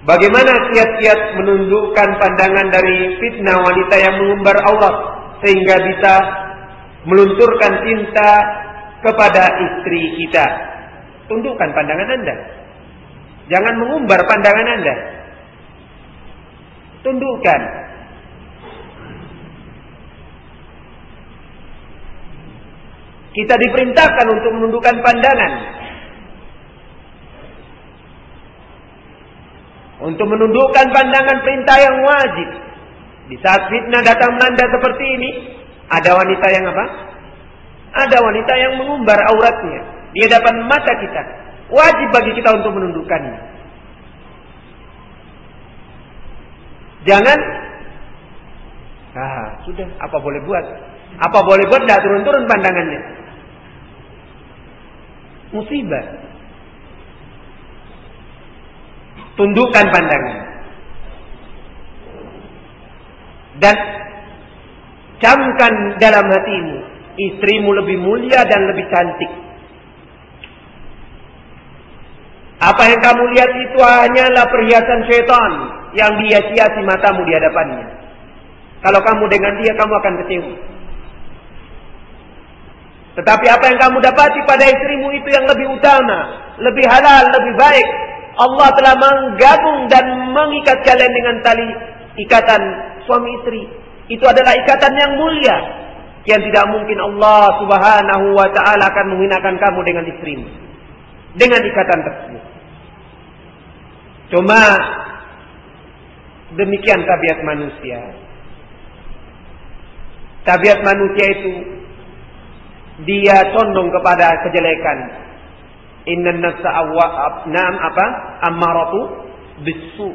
Bagaimana kiat-kiat menundukkan pandangan dari fitnah wanita yang mengumbar aurat sehingga bisa melunturkan cinta kepada istri kita? Tundukkan pandangan Anda. Jangan mengumbar pandangan Anda. Tundukkan. Kita diperintahkan untuk menundukkan pandangan. Untuk menundukkan pandangan perintah yang wajib. Di saat fitnah datang melanda seperti ini, ada wanita yang apa? Ada wanita yang mengumbar auratnya di hadapan mata kita. Wajib bagi kita untuk menundukkannya. Jangan, sudah, apa boleh buat? Apa boleh buat, tidak turun-turun pandangannya. Musibah. Tundukkan pandangan. Dan camkan dalam hatimu, istrimu lebih mulia dan lebih cantik. Apa yang kamu lihat itu hanyalah perhiasan syaitan yang dihiasi matamu di hadapannya. Kalau kamu dengan dia, kamu akan kecewa. Tetapi apa yang kamu dapati pada istrimu itu yang lebih utama, lebih halal, lebih baik. Allah telah menggabung dan mengikat kalian dengan tali ikatan suami istri. Itu adalah ikatan yang mulia, yang tidak mungkin Allah Subhanahu wa ta'ala akan menghinakan kamu dengan istrimu dengan ikatan tersebut. Cuma demikian tabiat manusia. Tabiat manusia itu dia condong kepada kejelekan. Innan nafsa ammaratu bisu.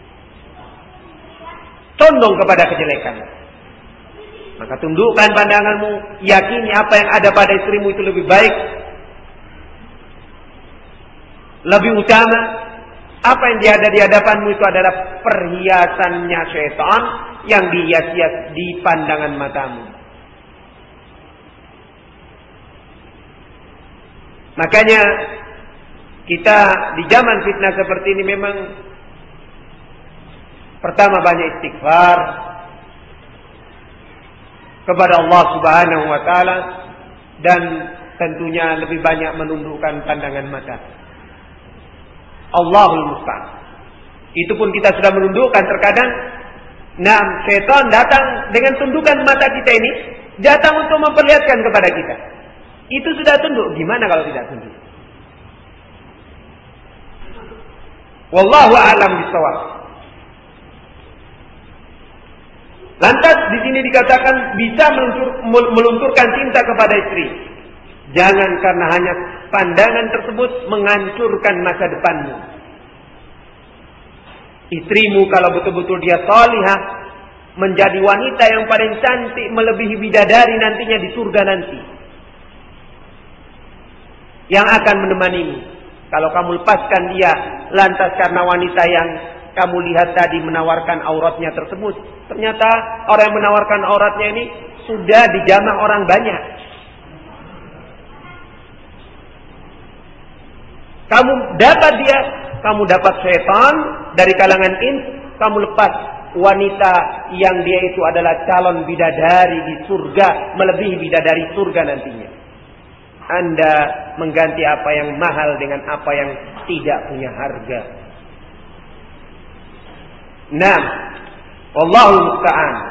Condong kepada kejelekan. Maka tundukkan pandanganmu, yakini apa yang ada pada istrimu itu lebih baik, lebih utama. Apa yang ada di hadapanmu itu adalah perhiasannya syaitan yang dihias-hias di pandangan matamu. Makanya kita di zaman fitnah seperti ini memang pertama banyak istighfar kepada Allah Subhanahu wa taala dan tentunya lebih banyak menundukkan pandangan mata. Allahul musta'an. Itu pun kita sudah menundukkan terkadang. Syaitan datang dengan tundukan mata kita ini, datang untuk memperlihatkan kepada kita. Itu sudah tunduk. Gimana kalau tidak tunduk? Wallahu a'lam bishawab. Lantas di sini dikatakan bisa melunturkan cinta kepada istri. Jangan karena hanya pandangan tersebut menghancurkan masa depanmu. Istrimu kalau betul-betul dia salihah, menjadi wanita yang paling cantik melebihi bidadari nantinya di surga nanti, yang akan menemanimu. Kalau kamu lepaskan dia lantas karena wanita yang kamu lihat tadi menawarkan auratnya tersebut, ternyata orang yang menawarkan auratnya ini sudah dijamah orang banyak. Kamu dapat dia, kamu dapat syaitan dari kalangan ins, kamu lepas wanita yang dia itu adalah calon bidadari di surga, melebihi bidadari surga nantinya. Anda mengganti apa yang mahal dengan apa yang tidak punya harga. Wallahu musta'an.